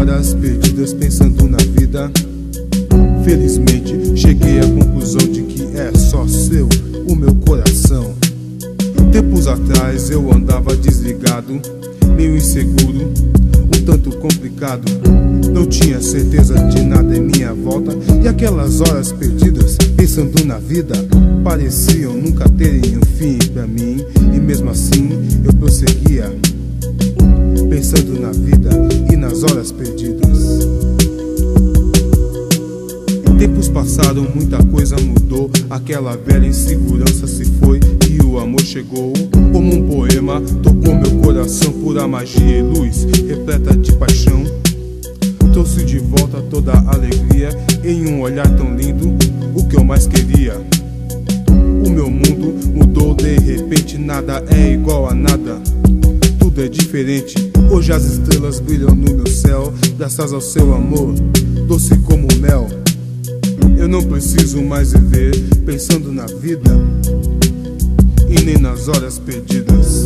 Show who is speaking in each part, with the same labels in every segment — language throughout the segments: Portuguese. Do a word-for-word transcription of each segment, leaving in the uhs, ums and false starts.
Speaker 1: horas perdidas pensando na vida. Felizmente cheguei à conclusão de que é só seu o meu coração. Tempos atrás eu andava desligado, meio inseguro, um tanto complicado. Não tinha certeza de nada em minha volta, e aquelas horas perdidas pensando na vida pareciam nunca terem um fim pra mim. E mesmo assim eu prosseguia, pensando na vida e nas horas perdidas. Tempos passaram, muita coisa mudou. Aquela velha insegurança se foi e o amor chegou. Como um poema, tocou meu coração, pura magia e luz, repleta de paixão. Trouxe de volta toda a alegria em um olhar tão lindo, o que eu mais queria. O meu mundo mudou de repente, nada é igual a nada, tudo é diferente. Hoje as estrelas brilham no meu céu, graças ao seu amor, doce como mel. Eu não preciso mais viver pensando na vida e nem nas horas perdidas.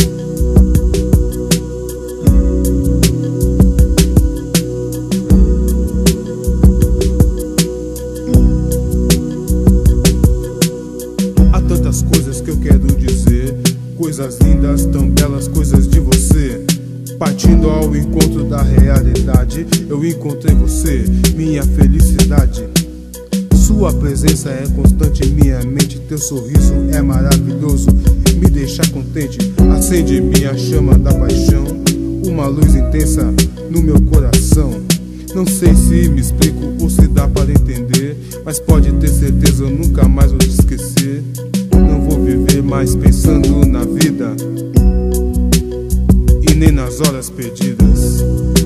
Speaker 1: Há tantas coisas que eu quero dizer, coisas lindas, tão belas, coisas de você. Partindo ao encontro da realidade, eu encontrei você, minha felicidade. Sua presença é constante em minha mente, teu sorriso é maravilhoso, me deixa contente, acende minha chama da paixão, uma luz intensa no meu coração. Não sei se me explico ou se dá para entender, mas pode ter certeza, eu nunca mais vou te esquecer. Não vou viver mais pensando na vida e nem nas horas perdidas.